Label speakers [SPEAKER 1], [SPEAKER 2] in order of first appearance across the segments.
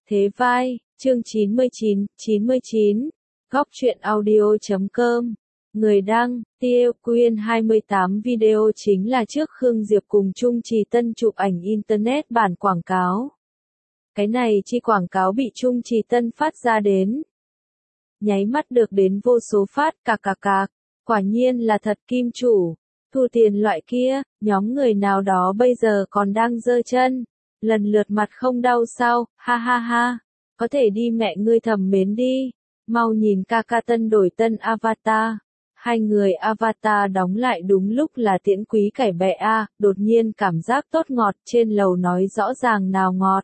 [SPEAKER 1] Thế vai, chương 99, Góc truyện audio.com. Người đăng, Tiêu Quyên 28 video chính là trước Khương Diệp cùng Trung Trì Tân chụp ảnh internet bản quảng cáo. Cái này chi quảng cáo bị Trung Trì Tân phát ra đến. Nháy mắt được đến vô số phát cạc, quả nhiên là thật kim chủ, thu tiền loại kia, nhóm người nào đó bây giờ còn đang giơ chân, lần lượt mặt không đau sao, ha ha ha, có thể đi mẹ ngươi thầm mến đi, mau nhìn ca Tân đổi tân avatar. Hai người avatar đóng lại đúng lúc là Tiễn Quý cải bẹ a, đột nhiên cảm giác tốt ngọt, trên lầu nói rõ ràng nào ngọt.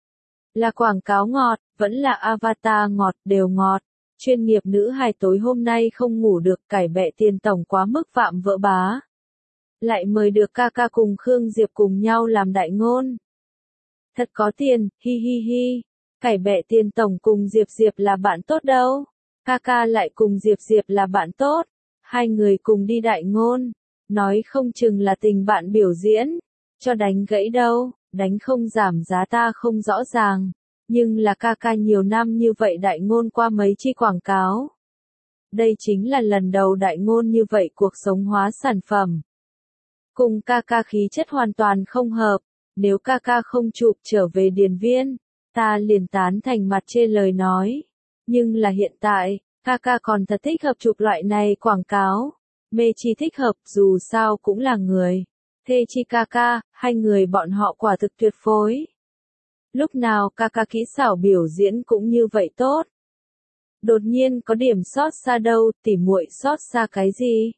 [SPEAKER 1] Là quảng cáo ngọt, vẫn là avatar ngọt, đều ngọt. Chuyên nghiệp nữ hài tối hôm nay không ngủ được, cải bẹ tiền tổng quá mức phạm vỡ bá. Lại mời được ca cùng Khương Diệp cùng nhau làm đại ngôn. Thật có tiền, hi hi hi. Cải bẹ tiền tổng cùng Diệp là bạn tốt đâu. Ca lại cùng Diệp là bạn tốt. Hai người cùng đi đại ngôn. Nói không chừng là tình bạn biểu diễn. Cho đánh gãy đâu, đánh không giảm giá ta không rõ ràng. Nhưng là ca nhiều năm như vậy đại ngôn qua mấy chi quảng cáo. Đây chính là lần đầu đại ngôn như vậy cuộc sống hóa sản phẩm. Cùng ca khí chất hoàn toàn không hợp. Nếu ca không chụp trở về điền viên, ta liền tán thành mặt trên lời nói. Nhưng là hiện tại, ca còn thật thích hợp chụp loại này quảng cáo. Mê chi thích hợp, dù sao cũng là người. Thê chi ca, hai người bọn họ quả thực tuyệt phối. Lúc nào ca kỹ xảo biểu diễn cũng như vậy tốt. Đột nhiên có điểm xót xa đâu, tỉ muội xót xa cái gì?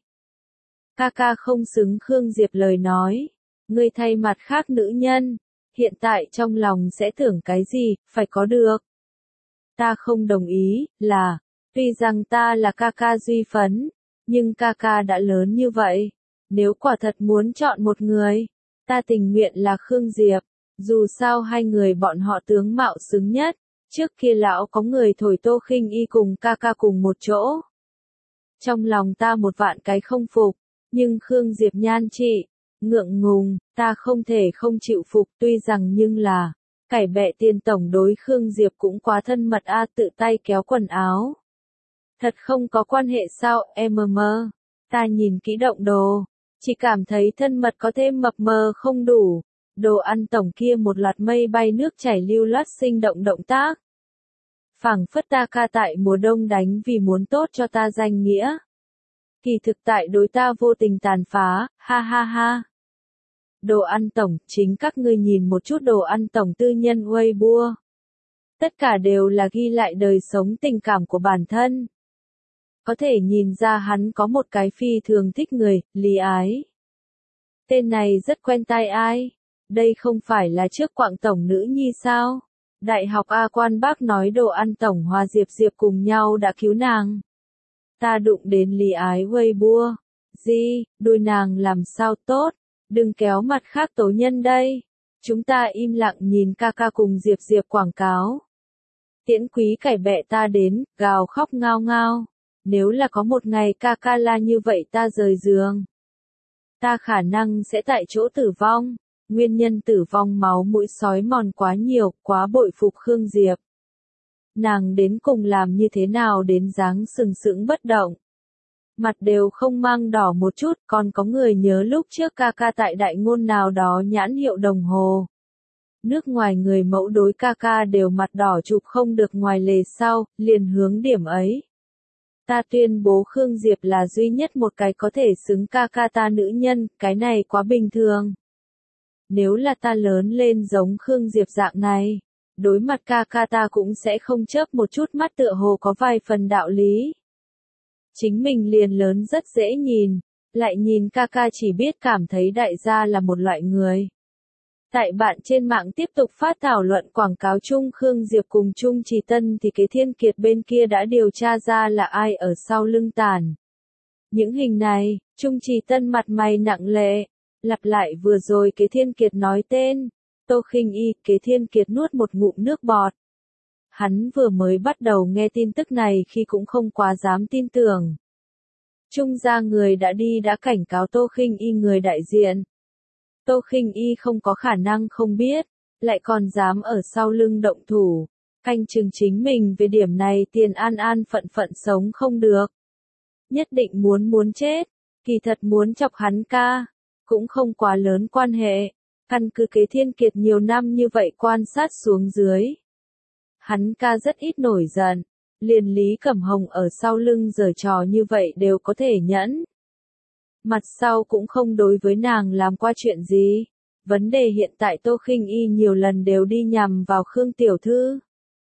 [SPEAKER 1] Ca không xứng Khương Diệp lời nói. Ngươi thay mặt khác nữ nhân, hiện tại trong lòng sẽ tưởng cái gì, phải có được. Ta không đồng ý, là, tuy rằng ta là ca duy phấn, nhưng ca đã lớn như vậy. Nếu quả thật muốn chọn một người, ta tình nguyện là Khương Diệp. Dù sao hai người bọn họ tướng mạo xứng nhất, trước kia lão có người thổi Tô Khinh Y cùng ca cùng một chỗ. Trong lòng ta một vạn cái không phục, nhưng Khương Diệp nhan trị, ngượng ngùng, ta không thể không chịu phục tuy rằng nhưng là, cải bẹ tiền tổng đối Khương Diệp cũng quá thân mật a, tự tay kéo quần áo. Thật không có quan hệ sao, ta nhìn kỹ động đồ, chỉ cảm thấy thân mật có thêm mập mờ không đủ. Đồ ăn tổng kia một loạt mây bay nước chảy lưu loát sinh động tác. Phảng phất ta ca tại mùa đông đánh vì muốn tốt cho ta danh nghĩa. Kỳ thực tại đối ta vô tình tàn phá, ha ha ha. Đồ ăn tổng, chính các ngươi nhìn một chút đồ ăn tổng tư nhân Weibo. Tất cả đều là ghi lại đời sống tình cảm của bản thân. Có thể nhìn ra hắn có một cái phi thường thích người, Lý Ái. Tên này rất quen tai ai. Đây không phải là trước quạng tổng nữ nhi sao? Đại học A Quan bác nói đồ ăn tổng hòa Diệp cùng nhau đã cứu nàng. Ta đụng đến Lý Ái Weibo. Gì, đôi nàng làm sao tốt? Đừng kéo mặt khác tố nhân đây. Chúng ta im lặng nhìn ca cùng Diệp quảng cáo. Tiễn Quý cải bẹ ta đến, gào khóc ngao ngao. Nếu là có một ngày ca la như vậy ta rời giường. Ta khả năng sẽ tại chỗ tử vong. Nguyên nhân tử vong máu mũi sói mòn quá nhiều, quá bội phục Khương Diệp. Nàng đến cùng làm như thế nào đến dáng sừng sững bất động. Mặt đều không mang đỏ một chút, còn có người nhớ lúc trước ca tại đại ngôn nào đó nhãn hiệu đồng hồ. Nước ngoài người mẫu đối ca đều mặt đỏ chụp không được ngoài lề sau, liền hướng điểm ấy. Ta tuyên bố Khương Diệp là duy nhất một cái có thể xứng ca ta nữ nhân, cái này quá bình thường. Nếu là ta lớn lên giống Khương Diệp dạng này, đối mặt ca ta cũng sẽ không chớp một chút mắt tựa hồ có vài phần đạo lý. Chính mình liền lớn rất dễ nhìn, lại nhìn ca chỉ biết cảm thấy đại gia là một loại người. Tại bạn trên mạng tiếp tục phát thảo luận quảng cáo chung Khương Diệp cùng Trung Trì Tân thì Kế Thiên Kiệt bên kia đã điều tra ra là ai ở sau lưng tàn. Những hình này, Trung Trì Tân mặt mày nặng lệ. Lặp lại vừa rồi Kế Thiên Kiệt nói tên, Tô Khinh Y, Kế Thiên Kiệt nuốt một ngụm nước bọt. Hắn vừa mới bắt đầu nghe tin tức này khi cũng không quá dám tin tưởng. Trung gia người đã đi đã cảnh cáo Tô Khinh Y người đại diện. Tô Khinh Y không có khả năng không biết, lại còn dám ở sau lưng động thủ. Canh chừng chính mình về điểm này Tiền an an phận phận sống không được. Nhất định muốn chết, kỳ thật muốn chọc hắn ca, cũng không quá lớn quan hệ, căn cứ Kế Thiên Kiệt nhiều năm như vậy quan sát xuống dưới. Hắn ca rất ít nổi giận, liền Lý Cẩm Hồng ở sau lưng giở trò như vậy đều có thể nhẫn. Mặt sau cũng không đối với nàng làm qua chuyện gì. Vấn đề hiện tại Tô Khinh Y nhiều lần đều đi nhằm vào Khương tiểu thư.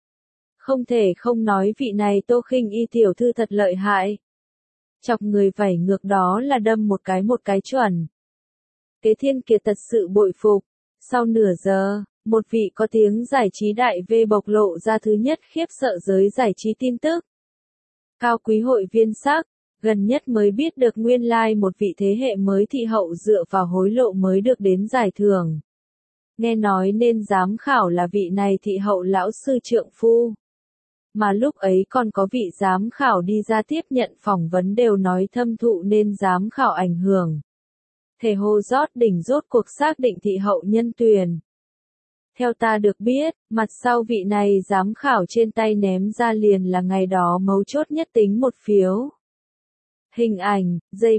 [SPEAKER 1] Không thể không nói vị này Tô Khinh Y tiểu thư thật lợi hại. Chọc người vảy ngược đó là đâm một cái chuẩn. Kế Thiên Kiệt thật sự bội phục. Sau nửa giờ, một vị có tiếng giải trí đại V bộc lộ ra thứ nhất khiếp sợ giới giải trí tin tức. Cao quý hội viên sắc, gần nhất mới biết được nguyên lai một vị thế hệ mới thị hậu dựa vào hối lộ mới được đến giải thưởng. Nghe nói nên giám khảo là vị này thị hậu lão sư trượng phu. Mà lúc ấy còn có vị giám khảo đi ra tiếp nhận phỏng vấn đều nói thâm thụ nên giám khảo ảnh hưởng. Thể hồ rót đỉnh rốt cuộc xác định thị hậu nhân tuyển. Theo ta được biết, mặt sau vị này giám khảo trên tay ném ra liền là ngày đó mấu chốt nhất tính một phiếu. Hình ảnh,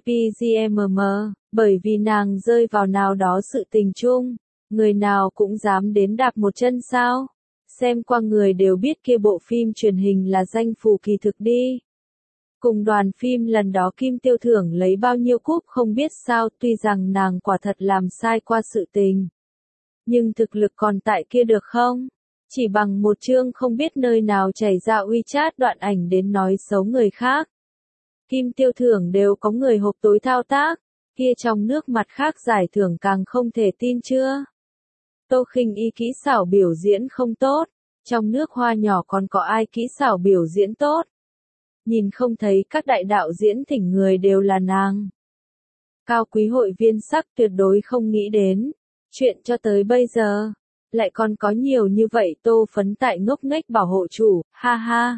[SPEAKER 1] JPGMM, bởi vì nàng rơi vào nào đó sự tình chung, người nào cũng dám đến đạp một chân sao? Xem qua người đều biết kia bộ phim truyền hình là danh phủ kỳ thực đi. Cùng đoàn phim lần đó Kim Tiêu thưởng lấy bao nhiêu cúp không biết sao, tuy rằng nàng quả thật làm sai qua sự tình. Nhưng thực lực còn tại kia được không? Chỉ bằng một chương không biết nơi nào chảy ra WeChat đoạn ảnh đến nói xấu người khác. Kim Tiêu thưởng đều có người hộp tối thao tác, kia trong nước mặt khác giải thưởng càng không thể tin chưa? Tô Khinh Y kỹ xảo biểu diễn không tốt, trong nước hoa nhỏ còn có ai kỹ xảo biểu diễn tốt? Nhìn không thấy các đại đạo diễn thỉnh người đều là nàng. Cao quý hội viên sắc tuyệt đối không nghĩ đến, chuyện cho tới bây giờ, lại còn có nhiều như vậy tô phấn tại ngốc nghếch bảo hộ chủ, ha ha.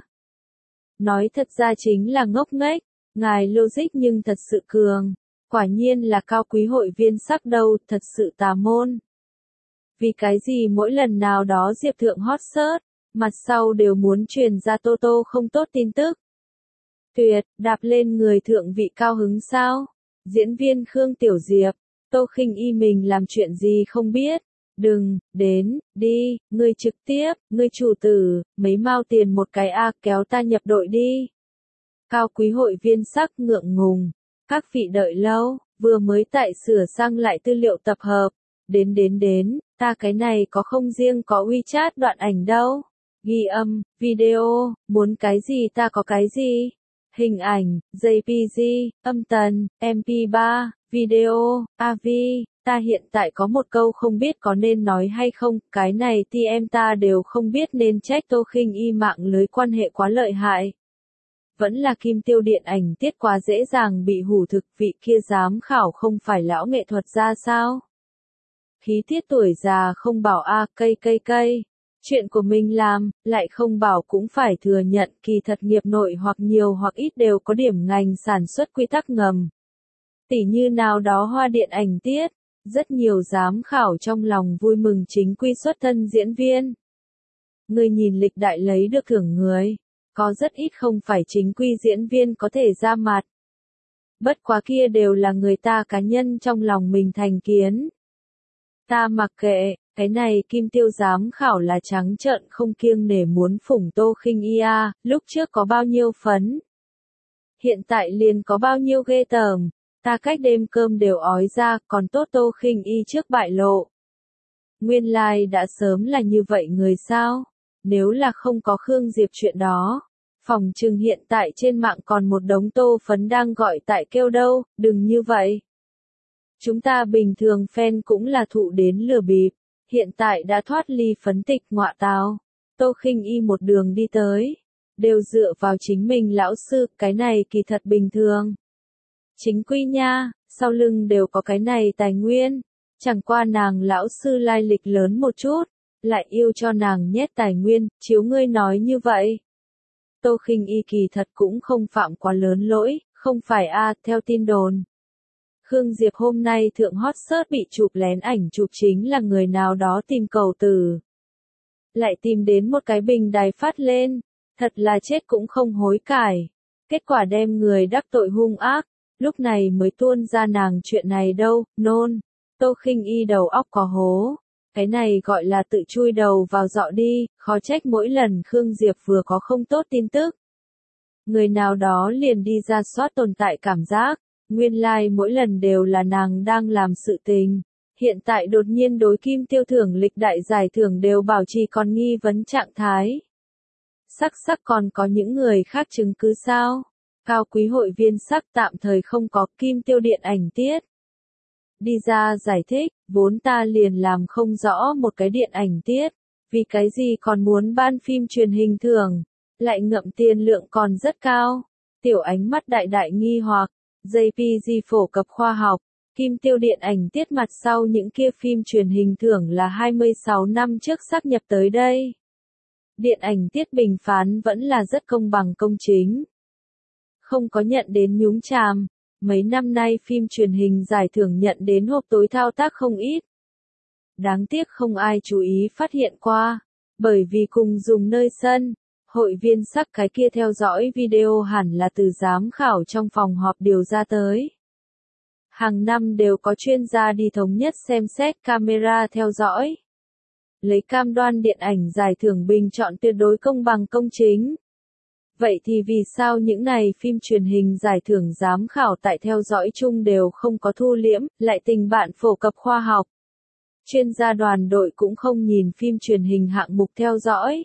[SPEAKER 1] Nói thật ra chính là ngốc nghếch, ngài logic nhưng thật sự cường, quả nhiên là cao quý hội viên sắc đâu, thật sự tà môn. Vì cái gì mỗi lần nào đó Diệp Thượng hot search, mặt sau đều muốn truyền ra Tô Tô không tốt tin tức. Tuyệt, đạp lên người thượng vị cao hứng sao? Diễn viên Khương Tiểu Diệp, Tô Khinh Y mình làm chuyện gì không biết. Đừng, đến, đi, ngươi trực tiếp, ngươi chủ tử, mấy mao tiền một cái kéo ta nhập đội đi. Cao quý hội viên sắc ngượng ngùng, các vị đợi lâu, vừa mới tại sửa sang lại tư liệu tập hợp. Đến, ta cái này có không riêng có WeChat đoạn ảnh đâu. Ghi âm, video, muốn cái gì ta có cái gì. Hình ảnh, JPG, âm tần, MP3, video, AV, ta hiện tại có một câu không biết có nên nói hay không, cái này thì em ta đều không biết nên trách Tô Khinh Y mạng lưới quan hệ quá lợi hại. Vẫn là Kim Tiêu điện ảnh tiết quá dễ dàng bị hủ thực, vị kia giám khảo không phải lão nghệ thuật ra sao? Khí tiết tuổi già không bảo cây. Chuyện của mình làm, lại không bảo cũng phải thừa nhận kỳ thật nghiệp nội hoặc nhiều hoặc ít đều có điểm ngành sản xuất quy tắc ngầm. Tỉ như nào đó hoa điện ảnh tiết, rất nhiều giám khảo trong lòng vui mừng chính quy xuất thân diễn viên. Người nhìn lịch đại lấy được thưởng người, có rất ít không phải chính quy diễn viên có thể ra mặt. Bất quá kia đều là người ta cá nhân trong lòng mình thành kiến. Ta mặc kệ, cái này Kim Tiêu giám khảo là trắng trợn không kiêng nể muốn phủng Tô Khinh Y lúc trước có bao nhiêu phấn. Hiện tại liền có bao nhiêu ghê tởm, ta cách đêm cơm đều ói ra, còn tốt Tô Khinh Y trước bại lộ. Nguyên lai đã sớm là như vậy người sao, nếu là không có Khương Diệp chuyện đó. Phòng trừng hiện tại trên mạng còn một đống tô phấn đang gọi tại kêu đâu, đừng như vậy. Chúng ta bình thường fan cũng là thụ đến lừa bịp, hiện tại đã thoát ly phấn tịch ngọa tào. Tô Khinh Y một đường đi tới, đều dựa vào chính mình lão sư, cái này kỳ thật bình thường. Chính quy nha, sau lưng đều có cái này tài nguyên, chẳng qua nàng lão sư lai lịch lớn một chút, lại yêu cho nàng nhét tài nguyên, chiếu ngươi nói như vậy. Tô Khinh Y kỳ thật cũng không phạm quá lớn lỗi, không phải theo tin đồn. Khương Diệp hôm nay thượng hot search bị chụp lén ảnh chụp chính là người nào đó tìm cầu từ. lại tìm đến một cái bình đài phát lên, thật là chết cũng không hối cải. Kết quả đem người đắc tội hung ác, lúc này mới tuôn ra nàng chuyện này đâu, nôn. Tô Khinh Y đầu óc có hố. Cái này gọi là tự chui đầu vào dọ đi, khó trách mỗi lần Khương Diệp vừa có không tốt tin tức. Người nào đó liền đi ra soát tồn tại cảm giác, nguyên lai mỗi lần đều là nàng đang làm sự tình. Hiện tại đột nhiên đối Kim Tiêu thưởng lịch đại giải thưởng đều bảo trì còn nghi vấn trạng thái. Sắc còn có những người khác chứng cứ sao? Cao quý hội viên sắc tạm thời không có Kim Tiêu điện ảnh tiết. Đi ra giải thích, vốn ta liền làm không rõ một cái điện ảnh tiết, vì cái gì còn muốn ban phim truyền hình thưởng, lại ngậm tiền lượng còn rất cao. Tiểu ánh mắt đại đại nghi hoặc, JPG phổ cập khoa học, Kim Tiêu điện ảnh tiết mặt sau những kia phim truyền hình thưởng là 26 năm trước sáp nhập tới đây. Điện ảnh tiết bình phán vẫn là rất công bằng công chính. Không có nhận đến nhúng chàm. Mấy năm nay phim truyền hình giải thưởng nhận đến hộp tối thao tác không ít. Đáng tiếc không ai chú ý phát hiện qua, bởi vì cùng dùng nơi sân, hội viên sắc cái kia theo dõi video hẳn là từ giám khảo trong phòng họp điều ra tới. Hàng năm đều có chuyên gia đi thống nhất xem xét camera theo dõi. Lấy cam đoan điện ảnh giải thưởng bình chọn tuyệt đối công bằng công chính. Vậy thì vì sao những này phim truyền hình giải thưởng giám khảo tại theo dõi chung đều không có thu liễm, lại tình bạn phổ cập khoa học? Chuyên gia đoàn đội cũng không nhìn phim truyền hình hạng mục theo dõi.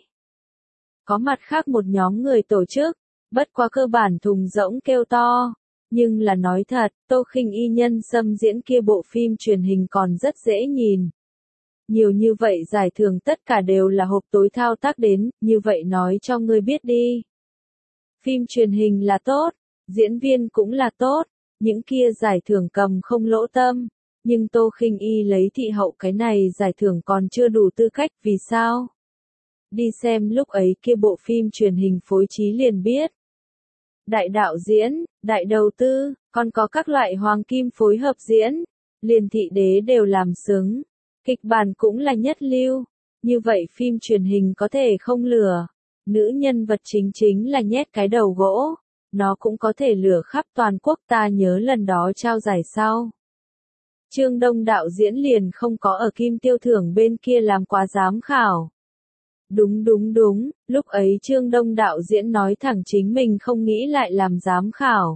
[SPEAKER 1] Có mặt khác một nhóm người tổ chức, bất quá cơ bản thùng rỗng kêu to. Nhưng là nói thật, Tô Khinh Y nhân xâm diễn kia bộ phim truyền hình còn rất dễ nhìn. Nhiều như vậy giải thưởng tất cả đều là hộp tối thao tác đến, như vậy nói cho ngươi biết đi. Phim truyền hình là tốt, diễn viên cũng là tốt, những kia giải thưởng cầm không lỗ tâm, nhưng Tô Khinh Y lấy thị hậu cái này giải thưởng còn chưa đủ tư cách, vì sao? Đi xem lúc ấy kia bộ phim truyền hình phối trí liền biết. Đại đạo diễn, đại đầu tư, còn có các loại hoàng kim phối hợp diễn, liền thị đế đều làm xứng, kịch bản cũng là nhất lưu, như vậy phim truyền hình có thể không lừa. Nữ nhân vật chính là nhét cái đầu gỗ, nó cũng có thể lửa khắp toàn quốc, ta nhớ lần đó trao giải sau. Trương Đông đạo diễn liền không có ở Kim Tiêu thưởng bên kia làm quá giám khảo. Đúng, lúc ấy Trương Đông đạo diễn nói thẳng chính mình không nghĩ lại làm giám khảo.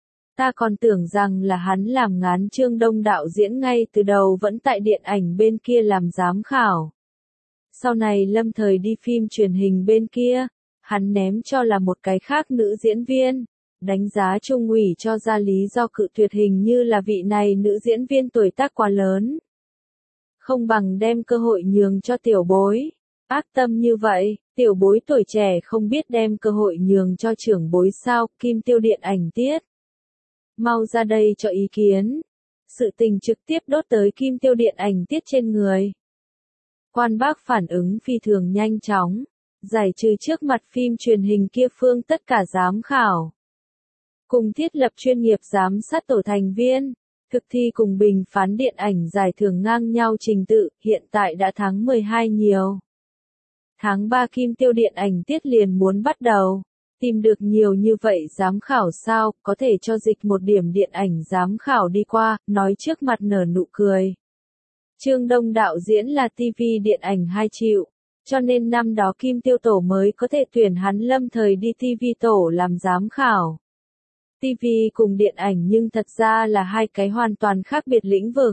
[SPEAKER 1] Ta còn tưởng rằng là hắn làm ngán Trương Đông đạo diễn ngay từ đầu vẫn tại điện ảnh bên kia làm giám khảo. Sau này lâm thời đi phim truyền hình bên kia, hắn ném cho là một cái khác nữ diễn viên, đánh giá Trung ủy cho ra lý do cự tuyệt hình như là vị này nữ diễn viên tuổi tác quá lớn. Không bằng đem cơ hội nhường cho tiểu bối. Ác tâm như vậy, tiểu bối tuổi trẻ không biết đem cơ hội nhường cho trưởng bối sao, Kim Tiêu điện ảnh tiết. Mau ra đây cho ý kiến. Sự tình trực tiếp đốt tới Kim Tiêu điện ảnh tiết trên người. Quan bác phản ứng phi thường nhanh chóng, giải trừ trước mặt phim truyền hình kia phương tất cả giám khảo. Cùng thiết lập chuyên nghiệp giám sát tổ thành viên, thực thi cùng bình phán điện ảnh giải thưởng ngang nhau trình tự, hiện tại đã tháng 12 nhiều. Tháng 3 Kim Tiêu điện ảnh tiết liền muốn bắt đầu, tìm được nhiều như vậy giám khảo sao, có thể cho dịch một điểm điện ảnh giám khảo đi qua, nói trước mặt nở nụ cười. Trương Đông đạo diễn là TV điện ảnh 2 triệu, cho nên năm đó Kim Tiêu tổ mới có thể tuyển hắn lâm thời đi TV tổ làm giám khảo. TV cùng điện ảnh nhưng thật ra là hai cái hoàn toàn khác biệt lĩnh vực.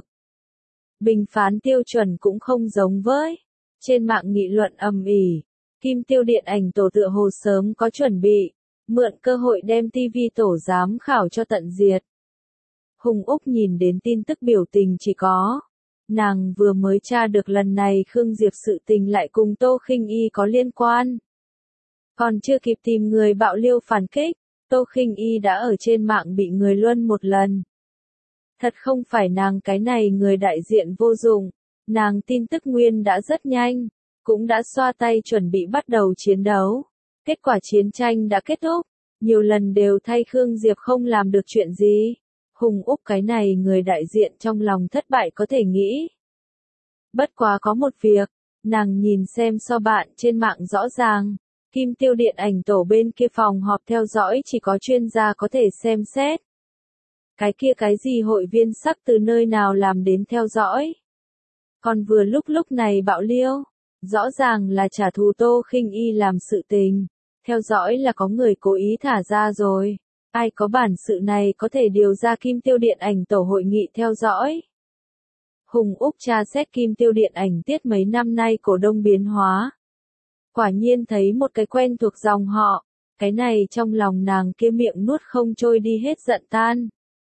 [SPEAKER 1] Bình phán tiêu chuẩn cũng không giống với. Trên mạng nghị luận ầm ĩ, Kim Tiêu điện ảnh tổ tựa hồ sớm có chuẩn bị, mượn cơ hội đem TV tổ giám khảo cho tận diệt. Hùng Úc nhìn đến tin tức biểu tình chỉ có. Nàng vừa mới tra được lần này Khương Diệp sự tình lại cùng Tô Khinh Y có liên quan. Còn chưa kịp tìm người bạo liêu phản kích, Tô Khinh Y đã ở trên mạng bị người luân một lần. Thật không phải nàng cái này người đại diện vô dụng, nàng tin tức nguyên đã rất nhanh, cũng đã xoa tay chuẩn bị bắt đầu chiến đấu. Kết quả chiến tranh đã kết thúc, nhiều lần đều thay Khương Diệp không làm được chuyện gì. Hùng Úc cái này người đại diện trong lòng thất bại có thể nghĩ. Bất quá có một việc, Nàng nhìn xem so bạn trên mạng rõ ràng. Kim Tiêu điện ảnh tổ bên kia phòng họp theo dõi chỉ có chuyên gia có thể xem xét. Cái kia cái gì hội viên sắc từ nơi nào làm đến theo dõi. Còn vừa lúc này bạo liêu. Rõ ràng là trả thù Tô Khinh Y làm sự tình. Theo dõi là có người cố ý thả ra rồi. Ai có bản sự này có thể điều ra Kim Tiêu điện ảnh tổ hội nghị theo dõi. Hùng Úc tra xét Kim Tiêu điện ảnh tiết mấy năm nay cổ đông biến hóa. Quả nhiên thấy một cái quen thuộc dòng họ. Cái này trong lòng nàng kia miệng nuốt không trôi đi hết giận tan.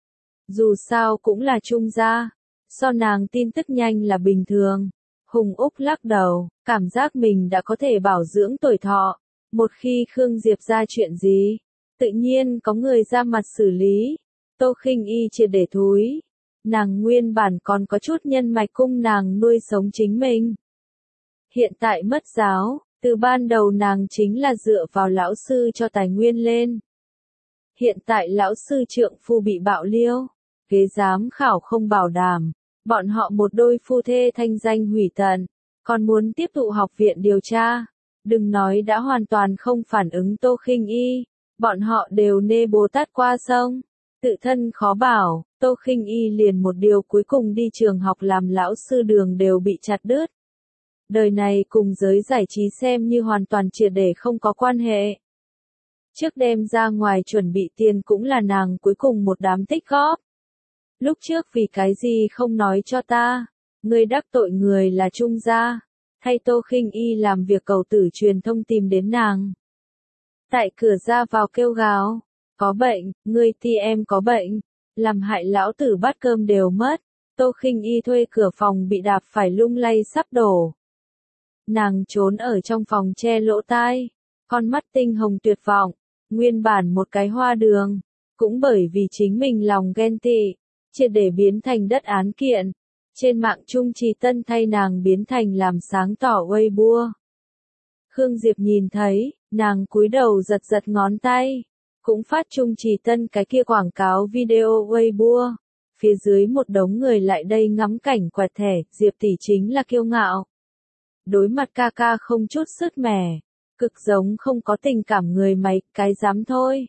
[SPEAKER 1] Dù sao cũng là Trung gia. So nàng tin tức nhanh là bình thường. Hùng Úc lắc đầu, cảm giác mình đã có thể bảo dưỡng tuổi thọ. Một khi Khương Diệp ra chuyện gì, tự nhiên có người ra mặt xử lý. Tô Khinh Y triệt để thúi. Nàng nguyên bản còn có chút nhân mạch cung nàng nuôi sống chính mình. Hiện tại mất giáo, từ ban đầu nàng chính là dựa vào lão sư cho tài nguyên lên. Hiện tại lão sư trượng phu bị bạo liêu, ghế giám khảo không bảo đảm, bọn họ một đôi phu thê thanh danh hủy tận, còn muốn tiếp tục học viện điều tra. Đừng nói đã hoàn toàn không phản ứng Tô Khinh Y, bọn họ đều nê Bồ Tát qua sông. Tự thân khó bảo, Tô Khinh Y liền một điều cuối cùng đi trường học làm lão sư đường đều bị chặt đứt. Đời này cùng giới giải trí xem như hoàn toàn triệt để không có quan hệ. Trước đem ra ngoài chuẩn bị tiền cũng là nàng cuối cùng một đám tích góp. Lúc trước vì cái gì không nói cho ta, ngươi đắc tội người là Trung gia, thay Tô Khinh Y làm việc cầu tử truyền thông tìm đến nàng. Tại cửa ra vào kêu gào, có bệnh, ngươi ti em có bệnh, làm hại lão tử bát cơm đều mất. Tô Khinh Y thuê cửa phòng bị đạp phải lung lay sắp đổ. Nàng trốn ở trong phòng che lỗ tai, con mắt tinh hồng tuyệt vọng, nguyên bản một cái hoa đường, cũng bởi vì chính mình lòng ghen tị, triệt để biến thành đất án kiện. Trên mạng Trung Trì Tân thay nàng biến thành làm sáng tỏ Weibo. Khương Diệp nhìn thấy, nàng cúi đầu giật giật ngón tay, cũng phát Trung Trì Tân cái kia quảng cáo video Weibo. Phía dưới một đống người lại đây ngắm cảnh quẹt thẻ, Diệp tỷ chính là kiêu ngạo. Đối mặt ca ca không chút sứt mẻ, cực giống không có tình cảm người mày, cái dám thôi.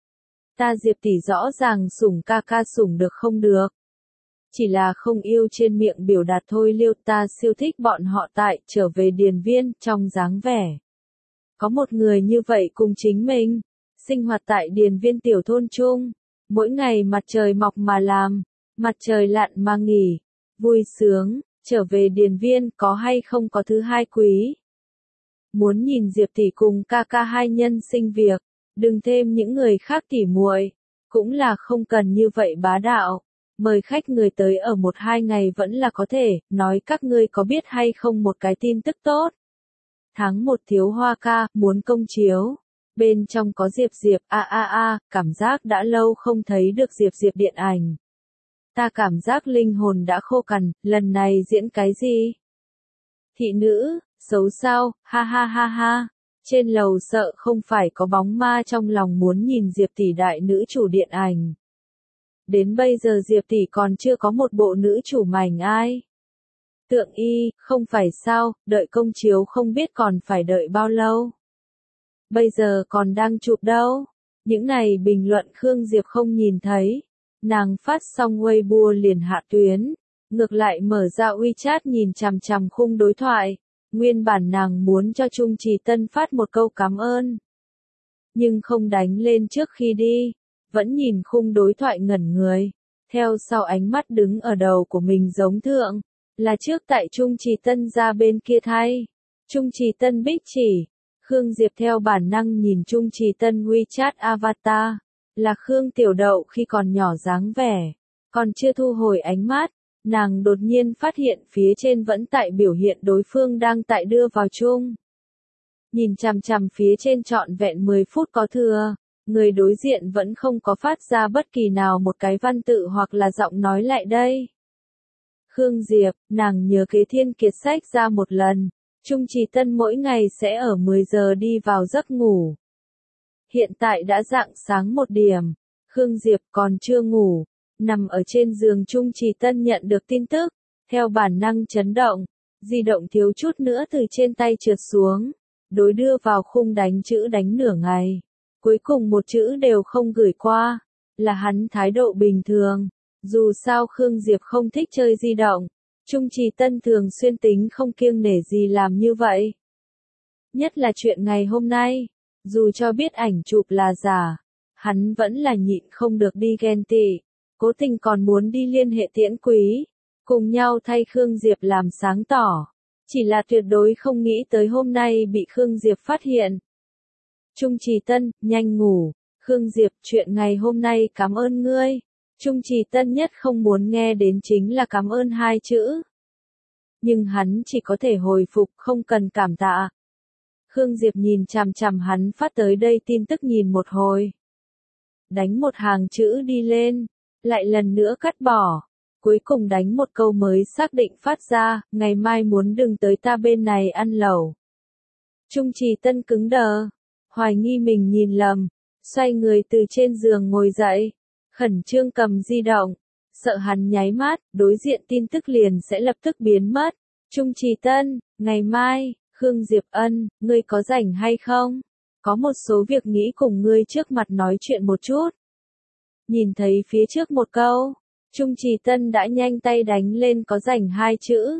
[SPEAKER 1] Ta Diệp tỷ rõ ràng sủng ca ca sủng được không được. Chỉ là không yêu trên miệng biểu đạt thôi liêu, ta siêu thích bọn họ tại trở về điền viên trong dáng vẻ. Có một người như vậy cùng chính mình, sinh hoạt tại điền viên tiểu thôn chung, mỗi ngày mặt trời mọc mà làm, mặt trời lặn mà nghỉ, vui sướng, trở về điền viên có hay không có thứ hai quý. Muốn nhìn Diệp tỷ cùng ca ca hai nhân sinh việc, đừng thêm những người khác tỉ muội, cũng là không cần như vậy bá đạo. Mời khách người tới ở 1-2 ngày vẫn là có thể, nói các ngươi có biết hay không một cái tin tức tốt. Tháng 1 thiếu hoa ca, muốn công chiếu. Bên trong có Diệp Diệp, cảm giác đã lâu không thấy được Diệp Diệp điện ảnh. Ta cảm giác linh hồn đã khô cằn, lần này diễn cái gì? Thị nữ, xấu sao, ha ha ha ha. Trên lầu sợ không phải có bóng ma trong lòng muốn nhìn Diệp tỷ đại nữ chủ điện ảnh. Đến bây giờ Diệp tỷ còn chưa có một bộ nữ chủ mảnh ai. Tượng Y, không phải sao, đợi công chiếu không biết còn phải đợi bao lâu. Bây giờ còn đang chụp đâu. Những này bình luận Khương Diệp không nhìn thấy. Nàng phát xong Weibo liền hạ tuyến. Ngược lại mở ra WeChat nhìn chằm chằm khung đối thoại. Nguyên bản nàng muốn cho Trung Trì Tân phát một câu cảm ơn. Nhưng không đánh lên trước khi đi. Vẫn nhìn khung đối thoại ngẩn người. Theo sau ánh mắt đứng ở đầu của mình giống thượng. Là trước tại Trung Trì Tân ra bên kia thay. Trung Trì Tân bích chỉ. Khương Diệp theo bản năng nhìn Trung Trì Tân WeChat avatar. Là Khương Tiểu Đậu khi còn nhỏ dáng vẻ. Còn chưa thu hồi ánh mắt. Nàng đột nhiên phát hiện phía trên vẫn tại biểu hiện đối phương đang tại đưa vào chung. Nhìn chằm chằm phía trên trọn vẹn 10 phút có thừa. Người đối diện vẫn không có phát ra bất kỳ nào một cái văn tự hoặc là giọng nói lại đây. Khương Diệp, nàng nhớ kế Thiên Kiệt sách ra một lần. Trung Trì Tân mỗi ngày sẽ ở 10 giờ đi vào giấc ngủ. Hiện tại đã rạng sáng 1 điểm. Khương Diệp còn chưa ngủ. Nằm ở trên giường Trung Trì Tân nhận được tin tức. Theo bản năng chấn động. Di động thiếu chút nữa từ trên tay trượt xuống. Đối đưa vào khung đánh chữ đánh nửa ngày. Cuối cùng một chữ đều không gửi qua. Là hắn thái độ bình thường. Dù sao Khương Diệp không thích chơi di động. Trung Trì Tân thường xuyên tính không kiêng nể gì làm như vậy. Nhất là chuyện ngày hôm nay. Dù cho biết ảnh chụp là giả. Hắn vẫn là nhịn không được đi ghen tị. Cố tình còn muốn đi liên hệ Tiễn Quý. Cùng nhau thay Khương Diệp làm sáng tỏ. Chỉ là tuyệt đối không nghĩ tới hôm nay bị Khương Diệp phát hiện. Trung Trì Tân, nhanh ngủ. Khương Diệp, chuyện ngày hôm nay cảm ơn ngươi. Trung Trì Tân nhất không muốn nghe đến chính là cảm ơn hai chữ. Nhưng hắn chỉ có thể hồi phục, không cần cảm tạ. Khương Diệp nhìn chằm chằm hắn phát tới đây tin tức nhìn một hồi. Đánh một hàng chữ đi lên, lại lần nữa cắt bỏ. Cuối cùng đánh một câu mới xác định phát ra, ngày mai muốn đừng tới ta bên này ăn lẩu. Trung Trì Tân cứng đờ, hoài nghi mình nhìn lầm, xoay người từ trên giường ngồi dậy, khẩn trương cầm di động, sợ hắn nháy mắt, đối diện tin tức liền sẽ lập tức biến mất. Trung Trì Tân, ngày mai, Khương Diệp Ân, ngươi có rảnh hay không? Có một số việc nghĩ cùng ngươi trước mặt nói chuyện một chút. Nhìn thấy phía trước một câu. Trung Trì Tân đã nhanh tay đánh lên có rảnh hai chữ.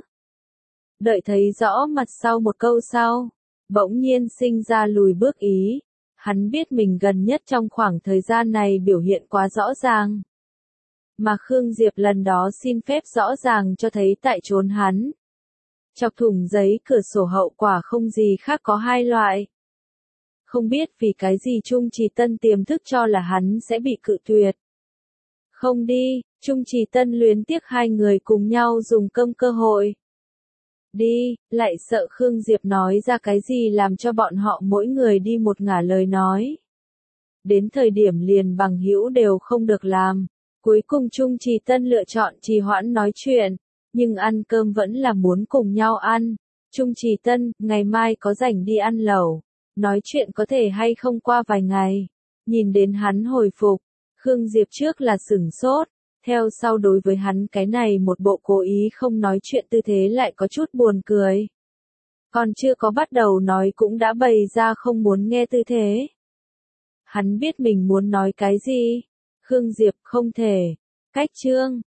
[SPEAKER 1] Đợi thấy rõ mặt sau một câu sau, bỗng nhiên sinh ra lùi bước ý. Hắn biết mình gần nhất trong khoảng thời gian này biểu hiện quá rõ ràng. Mà Khương Diệp lần đó xin phép rõ ràng cho thấy tại trốn hắn. Chọc thủng giấy cửa sổ hậu quả không gì khác có hai loại. Không biết vì cái gì Trung Trì Tân tiềm thức cho là hắn sẽ bị cự tuyệt. Không đi, Trung Trì Tân luyến tiếc hai người cùng nhau dùng cơm cơ hội. Đi, lại sợ Khương Diệp nói ra cái gì làm cho bọn họ mỗi người đi một ngả lời nói. Đến thời điểm liền bằng hữu đều không được làm. Cuối cùng Trung Trì Tân lựa chọn trì hoãn nói chuyện, nhưng ăn cơm vẫn là muốn cùng nhau ăn. Trung Trì Tân, ngày mai có rảnh đi ăn lẩu. Nói chuyện có thể hay không qua vài ngày. Nhìn đến hắn hồi phục. Khương Diệp trước là sửng sốt, theo sau đối với hắn cái này một bộ cố ý không nói chuyện tư thế lại có chút buồn cười. Còn chưa có bắt đầu nói cũng đã bày ra không muốn nghe tư thế. Hắn biết mình muốn nói cái gì. Khương Diệp không thể. Cách chương.